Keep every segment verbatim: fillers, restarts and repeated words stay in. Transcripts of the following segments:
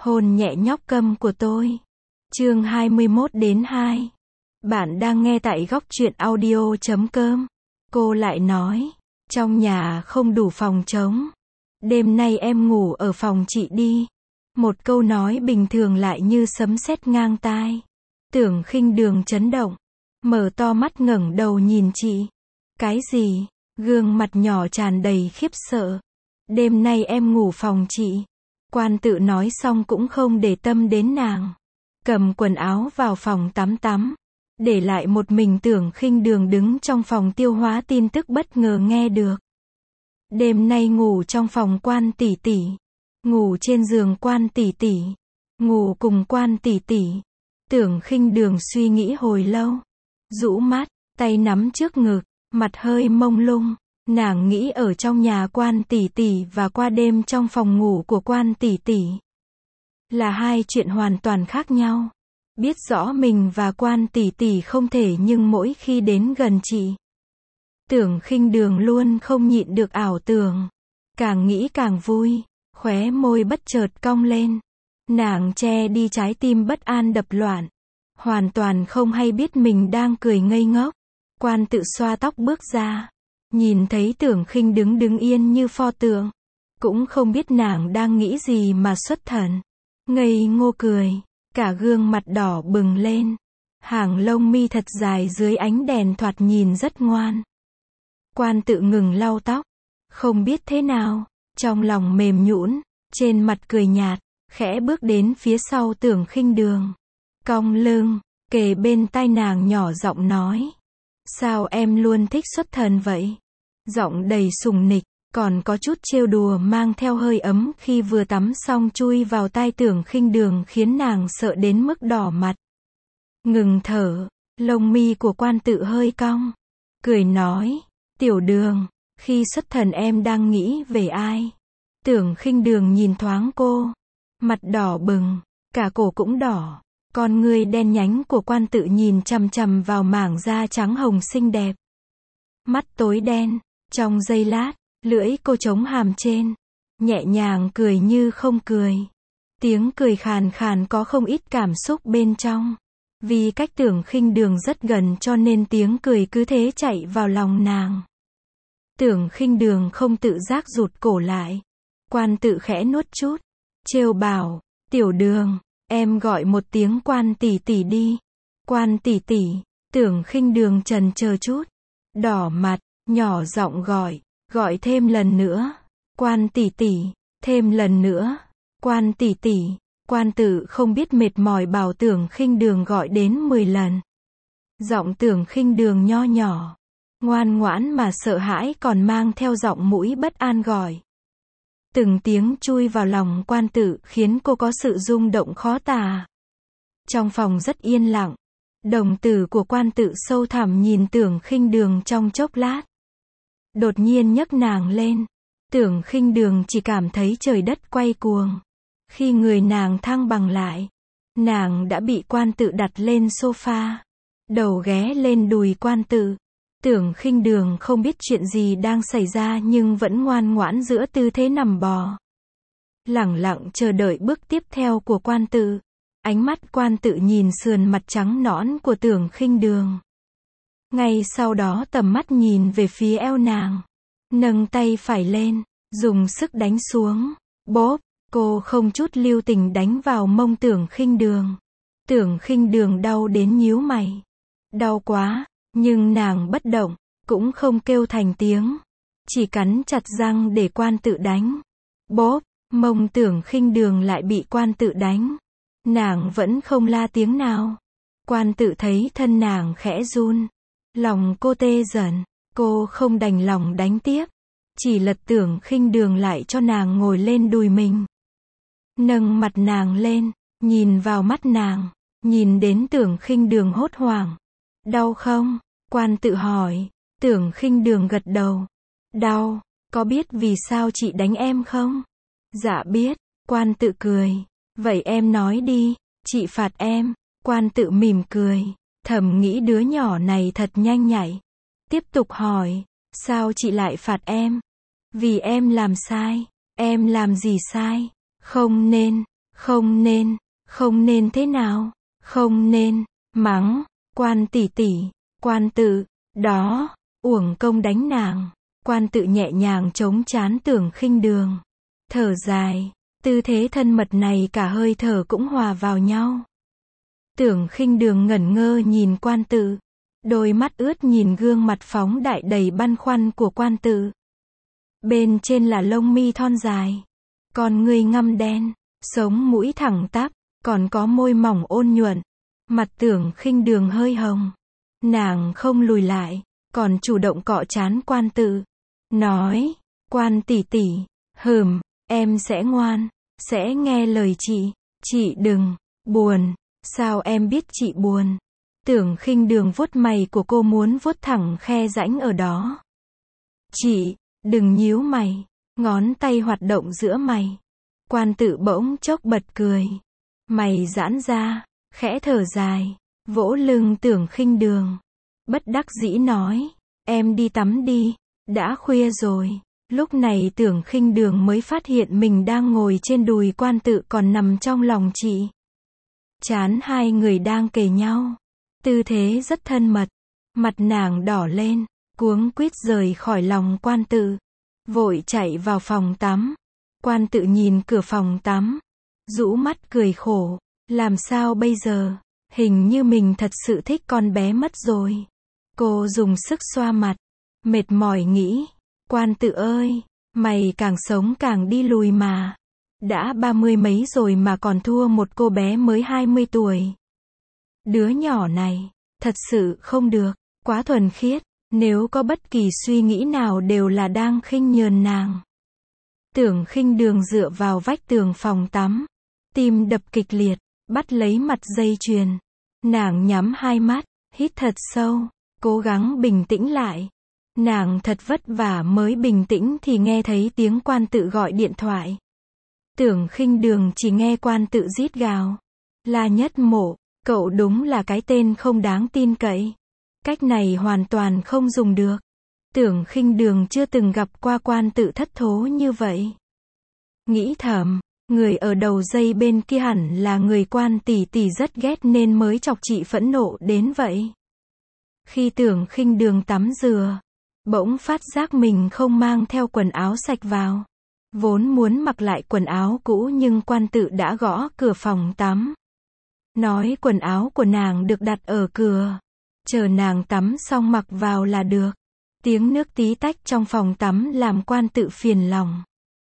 Hôn nhẹ nhóc câm của tôi. Chương hai mươi mốt đến hai. Bạn đang nghe tại góc truyện audio chấm com. Cô lại nói, trong nhà không đủ phòng trống. Đêm nay em ngủ ở phòng chị đi. Một câu nói bình thường lại như sấm sét ngang tai. Tưởng Khinh Đường chấn động, mở to mắt ngẩng đầu nhìn chị. Cái gì? Gương mặt nhỏ tràn đầy khiếp sợ. Đêm nay em ngủ phòng chị. Quan Tự nói xong cũng không để tâm đến nàng. Cầm quần áo vào phòng tắm tắm. Để lại một mình Tưởng Khinh Đường đứng trong phòng tiêu hóa tin tức bất ngờ nghe được. Đêm nay ngủ trong phòng Quan tỷ tỷ. Ngủ trên giường Quan tỷ tỷ. Ngủ cùng Quan tỷ tỷ. Tưởng Khinh Đường suy nghĩ hồi lâu. Rũ mắt, tay nắm trước ngực, mặt hơi mông lung. Nàng nghĩ ở trong nhà Quan tỷ tỷ và qua đêm trong phòng ngủ của Quan tỷ tỷ là hai chuyện hoàn toàn khác nhau. Biết rõ mình và Quan tỷ tỷ không thể, nhưng mỗi khi đến gần chị, Tưởng Khinh Đường luôn không nhịn được ảo tưởng. Càng nghĩ càng vui, khóe môi bất chợt cong lên. Nàng che đi trái tim bất an đập loạn, hoàn toàn không hay biết mình đang cười ngây ngốc. Quan Tự xoa tóc bước ra, nhìn thấy Tưởng Khinh đứng đứng yên như pho tượng, cũng không biết nàng đang nghĩ gì mà xuất thần, ngây ngô cười, cả gương mặt đỏ bừng lên, hàng lông mi thật dài dưới ánh đèn thoạt nhìn rất ngoan. Quan Tự ngừng lau tóc, không biết thế nào, trong lòng mềm nhũn, trên mặt cười nhạt, khẽ bước đến phía sau Tưởng Khinh Đường, cong lưng, kề bên tai nàng nhỏ giọng nói: sao em luôn thích xuất thần vậy? Giọng đầy sùng nịch, còn có chút trêu đùa mang theo hơi ấm khi vừa tắm xong chui vào tai Tưởng Khinh Đường khiến nàng sợ đến mức đỏ mặt. Ngừng thở, lông mi của Quan Tự hơi cong, cười nói: Tiểu Đường, khi xuất thần em đang nghĩ về ai? Tưởng Khinh Đường nhìn thoáng cô, mặt đỏ bừng, cả cổ cũng đỏ. Con ngươi đen nhánh của Quan Tự nhìn chằm chằm vào mảng da trắng hồng xinh đẹp. Mắt tối đen, trong giây lát, lưỡi cô chống hàm trên, nhẹ nhàng cười như không cười. Tiếng cười khàn khàn có không ít cảm xúc bên trong. Vì cách Tưởng Khinh Đường rất gần cho nên tiếng cười cứ thế chạy vào lòng nàng. Tưởng Khinh Đường không tự giác rụt cổ lại. Quan Tự khẽ nuốt chút, trêu bảo: Tiểu Đường, em gọi một tiếng Quan tỷ tỷ đi. Quan tỷ tỷ. Tưởng Khinh Đường chần chờ chút, đỏ mặt, nhỏ giọng gọi, gọi thêm lần nữa. Quan tỷ tỷ, thêm lần nữa. Quan tỷ tỷ. Quan Tự không biết mệt mỏi bảo Tưởng Khinh Đường gọi đến mười lần. Giọng Tưởng Khinh Đường nho nhỏ, ngoan ngoãn mà sợ hãi, còn mang theo giọng mũi bất an gọi. Từng tiếng chui vào lòng Quan Tự khiến cô có sự rung động khó tả. Trong phòng rất yên lặng. Đồng tử của Quan Tự sâu thẳm nhìn Tưởng Khinh Đường trong chốc lát. Đột nhiên nhấc nàng lên. Tưởng Khinh Đường chỉ cảm thấy trời đất quay cuồng. Khi người nàng thăng bằng lại, nàng đã bị Quan Tự đặt lên sofa. Đầu ghé lên đùi Quan Tự. Tưởng Khinh Đường không biết chuyện gì đang xảy ra nhưng vẫn ngoan ngoãn giữa tư thế nằm bò. Lẳng lặng chờ đợi bước tiếp theo của Quan Tự. Ánh mắt Quan Tự nhìn sườn mặt trắng nõn của Tưởng Khinh Đường. Ngay sau đó tầm mắt nhìn về phía eo nàng. Nâng tay phải lên, dùng sức đánh xuống. Bóp, cô không chút lưu tình đánh vào mông Tưởng Khinh Đường. Tưởng Khinh Đường đau đến nhíu mày. Đau quá, nhưng nàng bất động, cũng không kêu thành tiếng. Chỉ cắn chặt răng để Quan Tự đánh. Bóp, mông Tưởng Khinh Đường lại bị Quan Tự đánh. Nàng vẫn không la tiếng nào. Quan Tự thấy thân nàng khẽ run. Lòng cô tê dần. Cô không đành lòng đánh tiếp. Chỉ lật Tưởng Khinh Đường lại cho nàng ngồi lên đùi mình. Nâng mặt nàng lên, nhìn vào mắt nàng. Nhìn đến Tưởng Khinh Đường hốt hoảng. Đau không? Quan Tự hỏi. Tưởng Khinh Đường gật đầu. Đau. Có biết vì sao chị đánh em không? Dạ biết. Quan Tự cười. Vậy em nói đi, chị phạt em. Quan Tự mỉm cười, thầm nghĩ đứa nhỏ này thật nhanh nhạy. Tiếp tục hỏi, sao chị lại phạt em? Vì em làm sai. Em làm gì sai? Không nên. Không nên, không nên thế nào, không nên, mắng, Quan tỷ tỷ, Quan tự, đó, uổng công đánh nàng. Quan tự nhẹ nhàng chống trán Tưởng Khinh Đường. Thở dài, tư thế thân mật này cả hơi thở cũng hòa vào nhau. Tưởng Khinh Đường ngẩn ngơ nhìn Quan tự. Đôi mắt ướt nhìn gương mặt phóng đại đầy băn khoăn của Quan tự. Bên trên là lông mi thon dài. Con ngươi ngăm đen, sống mũi thẳng tắp, còn có môi mỏng ôn nhuận. Mặt Tưởng Khinh Đường hơi hồng. Nàng không lùi lại, còn chủ động cọ trán Quan tự. Nói, Quan tỷ tỷ, hừm, em sẽ ngoan, sẽ nghe lời chị. Chị đừng, buồn, sao em biết chị buồn? Tưởng Khinh Đường vuốt mày của cô muốn vuốt thẳng khe rãnh ở đó. Chị, đừng nhíu mày, ngón tay hoạt động giữa mày. Quan tự bỗng chốc bật cười. Mày giãn ra, khẽ thở dài, vỗ lưng Tưởng Khinh Đường. Bất đắc dĩ nói, em đi tắm đi, đã khuya rồi. Lúc này Tưởng Khinh Đường mới phát hiện mình đang ngồi trên đùi Quan tự còn nằm trong lòng chị. Trán hai người đang kề nhau. Tư thế rất thân mật. Mặt nàng đỏ lên, cuống quýt rời khỏi lòng Quan tự. Vội chạy vào phòng tắm. Quan tự nhìn cửa phòng tắm. Rũ mắt cười khổ. Làm sao bây giờ? Hình như mình thật sự thích con bé mất rồi. Cô dùng sức xoa mặt. Mệt mỏi nghĩ. Quan tự ơi, mày càng sống càng đi lùi mà. Đã ba mươi mấy rồi mà còn thua một cô bé mới hai mươi tuổi. Đứa nhỏ này, thật sự không được, quá thuần khiết, nếu có bất kỳ suy nghĩ nào đều là đang khinh nhờn nàng. Tưởng Khinh Đường dựa vào vách tường phòng tắm, tim đập kịch liệt, bắt lấy mặt dây chuyền. Nàng nhắm hai mắt, hít thật sâu, cố gắng bình tĩnh lại. Nàng thật vất vả mới bình tĩnh thì nghe thấy tiếng Quan tự gọi điện thoại. Tưởng Khinh Đường chỉ nghe Quan tự rít gào. La Nhất Mộ, cậu đúng là cái tên không đáng tin cậy. Cách này hoàn toàn không dùng được. Tưởng Khinh Đường chưa từng gặp qua Quan tự thất thố như vậy. Nghĩ thầm, người ở đầu dây bên kia hẳn là người Quan tỷ tỷ rất ghét nên mới chọc chị phẫn nộ đến vậy. Khi Tưởng Khinh Đường tắm rửa, bỗng phát giác mình không mang theo quần áo sạch vào. Vốn muốn mặc lại quần áo cũ nhưng Quan tự đã gõ cửa phòng tắm. Nói quần áo của nàng được đặt ở cửa. Chờ nàng tắm xong mặc vào là được. Tiếng nước tí tách trong phòng tắm làm Quan tự phiền lòng.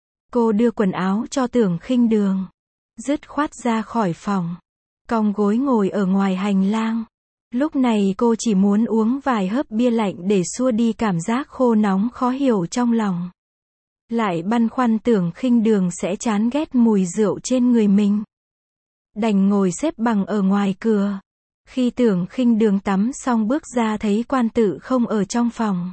Cô đưa quần áo cho Tưởng Khinh Đường. Dứt khoát ra khỏi phòng. Cong gối ngồi ở ngoài hành lang. Lúc này cô chỉ muốn uống vài hớp bia lạnh để xua đi cảm giác khô nóng khó hiểu trong lòng. Lại băn khoăn Tưởng Khinh Đường sẽ chán ghét mùi rượu trên người mình. Đành ngồi xếp bằng ở ngoài cửa. Khi Tưởng Khinh Đường tắm xong bước ra thấy Quan tự không ở trong phòng.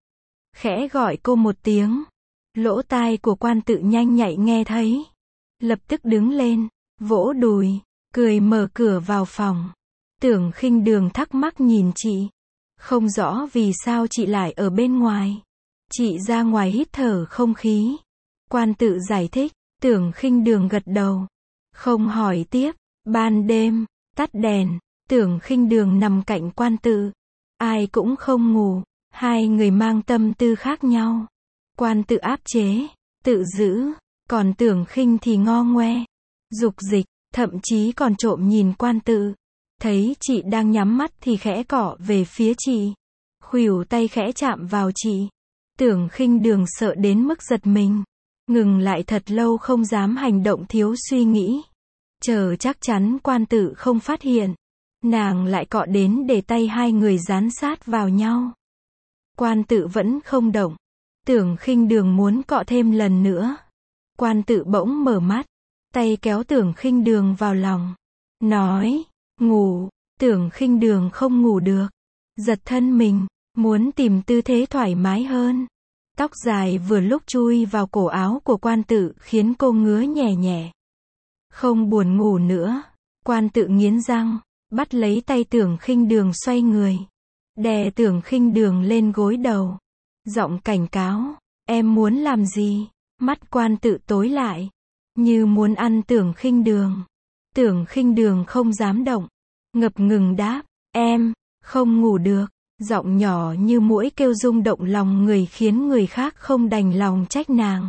Khẽ gọi cô một tiếng. Lỗ tai của Quan tự nhanh nhạy nghe thấy. Lập tức đứng lên, vỗ đùi, cười mở cửa vào phòng. Tưởng Khinh Đường thắc mắc nhìn chị. Không rõ vì sao chị lại ở bên ngoài. Chị ra ngoài hít thở không khí. Quan tự giải thích. Tưởng Khinh Đường gật đầu. Không hỏi tiếp. Ban đêm, tắt đèn. Tưởng Khinh Đường nằm cạnh Quan tự. Ai cũng không ngủ. Hai người mang tâm tư khác nhau. Quan tự áp chế, tự giữ. Còn Tưởng Khinh thì ngo ngoe, dục dịch, thậm chí còn trộm nhìn Quan tự. Thấy chị đang nhắm mắt thì khẽ cọ về phía chị. Khuỷu tay khẽ chạm vào chị. Tưởng Khinh Đường sợ đến mức giật mình. Ngừng lại thật lâu không dám hành động thiếu suy nghĩ. Chờ chắc chắn Quan tự không phát hiện. Nàng lại cọ đến để tay hai người dán sát vào nhau. Quan tự vẫn không động. Tưởng Khinh Đường muốn cọ thêm lần nữa. Quan tự bỗng mở mắt. Tay kéo Tưởng Khinh Đường vào lòng. Nói, ngủ. Tưởng Khinh Đường không ngủ được. Giật thân mình, muốn tìm tư thế thoải mái hơn. Tóc dài vừa lúc chui vào cổ áo của Quan tự khiến cô ngứa nhẹ nhẹ. Không buồn ngủ nữa. Quan tự nghiến răng, bắt lấy tay Tưởng Khinh Đường xoay người. Đè Tưởng Khinh Đường lên gối đầu. Giọng cảnh cáo, em muốn làm gì? Mắt Quan tự tối lại. như muốn ăn Tưởng Khinh Đường. Tưởng Khinh Đường không dám động, ngập ngừng đáp, em, không ngủ được. Giọng nhỏ như muỗi kêu rung động lòng người khiến người khác không đành lòng trách nàng.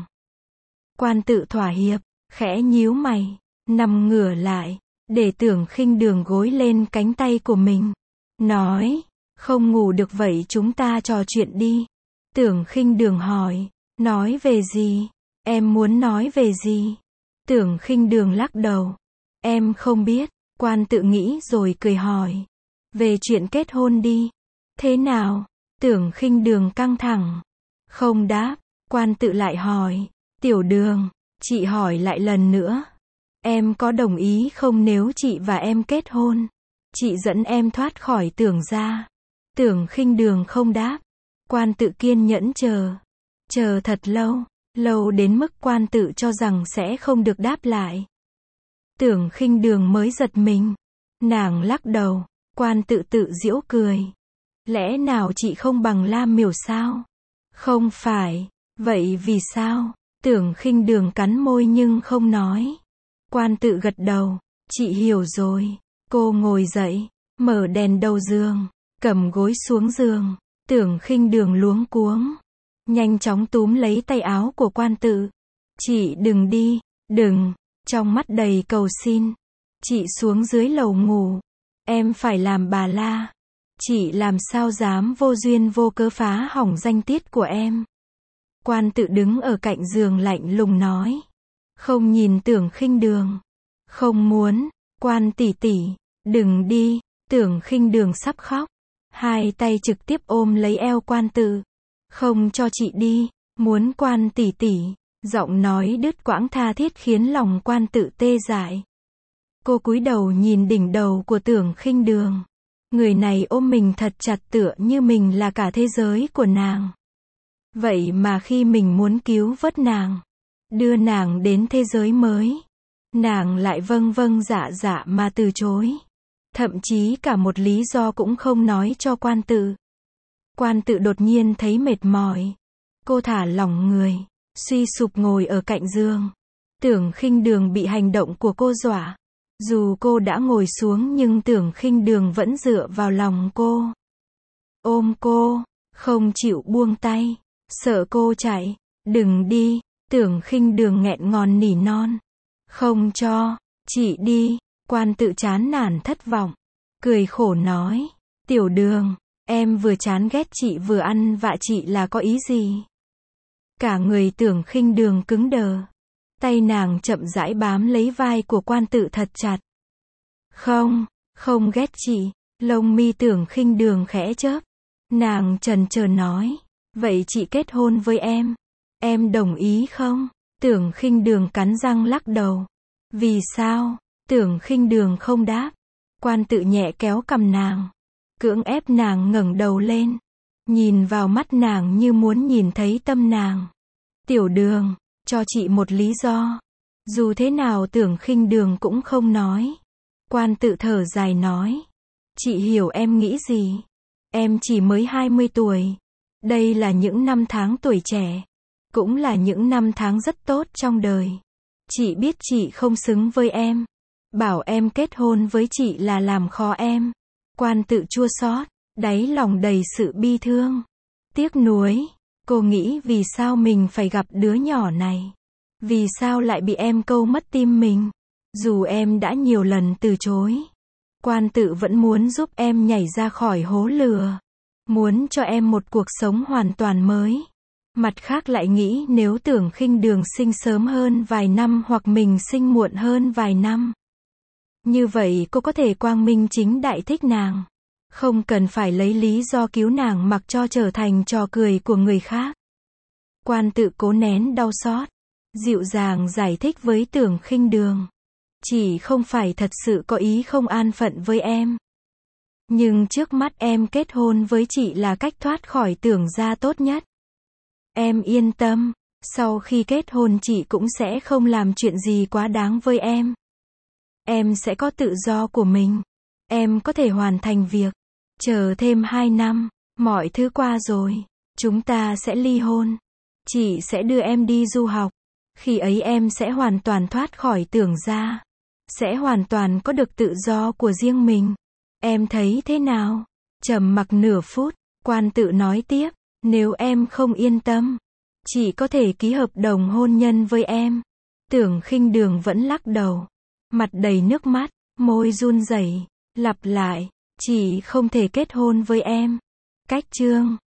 Quan Tự thỏa hiệp, khẽ nhíu mày, nằm ngửa lại, để Tưởng Khinh Đường gối lên cánh tay của mình. Nói, không ngủ được vậy chúng ta trò chuyện đi. Tưởng Khinh Đường hỏi, nói về gì? Em muốn nói về gì? Tưởng Khinh Đường lắc đầu. Em không biết. Quan Tự nghĩ rồi cười hỏi. Về chuyện kết hôn đi. Thế nào? Tưởng Khinh Đường căng thẳng. Không đáp. Quan Tự lại hỏi. Tiểu Đường, chị hỏi lại lần nữa. Em có đồng ý không nếu chị và em kết hôn? Chị dẫn em thoát khỏi Tưởng gia. Tưởng Khinh Đường không đáp. Quan Tự kiên nhẫn chờ. Chờ thật lâu. Lâu đến mức Quan Tự cho rằng sẽ không được đáp lại. Tưởng Khinh Đường mới giật mình. Nàng lắc đầu. Quan Tự tự giễu cười. Lẽ nào chị không bằng Lam Miểu sao? Không phải. Vậy vì sao? Tưởng Khinh Đường cắn môi nhưng không nói. Quan Tự gật đầu. Chị hiểu rồi. Cô ngồi dậy, mở đèn đầu giường, cầm gối xuống giường. Tưởng Khinh Đường luống cuống, nhanh chóng túm lấy tay áo của Quan Tự. Chị đừng đi, đừng. Trong mắt đầy cầu xin. Chị xuống dưới lầu ngủ. Em phải làm bà la. Chị làm sao dám vô duyên vô cớ phá hỏng danh tiết của em. Quan Tự đứng ở cạnh giường lạnh lùng nói. Không nhìn Tưởng Khinh Đường. Không muốn. Quan tỷ tỷ, đừng đi. Tưởng Khinh Đường sắp khóc. Hai tay trực tiếp ôm lấy eo Quan Tự. Không cho chị đi. Muốn Quan tỷ tỷ. Giọng nói đứt quãng tha thiết khiến lòng Quan Tự tê dại. Cô cúi đầu nhìn đỉnh đầu của Tưởng Khinh Đường. Người này ôm mình thật chặt tựa như mình là cả thế giới của nàng. Vậy mà khi mình muốn cứu vớt nàng, đưa nàng đến thế giới mới, nàng lại vâng vâng dạ dạ mà từ chối. Thậm chí cả một lý do cũng không nói cho Quan Tự. Quan Tự đột nhiên thấy mệt mỏi. Cô thả lỏng người, suy sụp ngồi ở cạnh giường. Tưởng Khinh Đường bị hành động của cô dọa. Dù cô đã ngồi xuống nhưng Tưởng Khinh Đường vẫn dựa vào lòng cô. Ôm cô, không chịu buông tay. Sợ cô chạy. Đừng đi. Tưởng Khinh Đường nghẹn ngào nỉ non. Không cho. Chị đi. Quan Tự chán nản thất vọng. Cười khổ nói. Tiểu Đường, em vừa chán ghét chị vừa ăn vạ chị là có ý gì? Cả người Tưởng Khinh Đường cứng đờ. Tay nàng chậm rãi bám lấy vai của Quan Tự thật chặt. Không, không ghét chị. Lông mi Tưởng Khinh Đường khẽ chớp. Nàng chần chờ nói. Vậy chị kết hôn với em. Em đồng ý không? Tưởng Khinh Đường cắn răng lắc đầu. Vì sao? Tưởng Khinh Đường không đáp. Quan Tự nhẹ kéo cằm nàng. Cưỡng ép nàng ngẩng đầu lên. Nhìn vào mắt nàng như muốn nhìn thấy tâm nàng. Tiểu Đường, cho chị một lý do. Dù thế nào Tưởng Khinh Đường cũng không nói. Quan Tự thở dài nói. Chị hiểu em nghĩ gì. Em chỉ mới hai mươi tuổi. Đây là những năm tháng tuổi trẻ. Cũng là những năm tháng rất tốt trong đời. Chị biết chị không xứng với em. Bảo em kết hôn với chị là làm khó em. Quan Tự chua xót, đáy lòng đầy sự bi thương. Tiếc nuối. Cô nghĩ vì sao mình phải gặp đứa nhỏ này. Vì sao lại bị em câu mất tim mình. Dù em đã nhiều lần từ chối. Quan Tự vẫn muốn giúp em nhảy ra khỏi hố lửa. Muốn cho em một cuộc sống hoàn toàn mới. Mặt khác lại nghĩ nếu Tưởng Khinh Đường sinh sớm hơn vài năm hoặc mình sinh muộn hơn vài năm. Như vậy cô có thể quang minh chính đại thích nàng. Không cần phải lấy lý do cứu nàng mặc cho trở thành trò cười của người khác. Quan Tự cố nén đau xót. Dịu dàng giải thích với Tưởng Khinh Đường. Chỉ không phải thật sự có ý không an phận với em. Nhưng trước mắt em kết hôn với chị là cách thoát khỏi Tưởng gia tốt nhất. Em yên tâm. Sau khi kết hôn chị cũng sẽ không làm chuyện gì quá đáng với em. Em sẽ có tự do của mình. Em có thể hoàn thành việc. Chờ thêm hai năm. Mọi thứ qua rồi. Chúng ta sẽ ly hôn. Chị sẽ đưa em đi du học. Khi ấy em sẽ hoàn toàn thoát khỏi tưởng gia. Sẽ hoàn toàn có được tự do của riêng mình. Em thấy thế nào? Trầm mặc nửa phút, Quan Tự nói tiếp, nếu em không yên tâm, chị có thể ký hợp đồng hôn nhân với em. Tưởng Khinh Đường vẫn lắc đầu, mặt đầy nước mắt, môi run rẩy, lặp lại, chị không thể kết hôn với em. Cách chương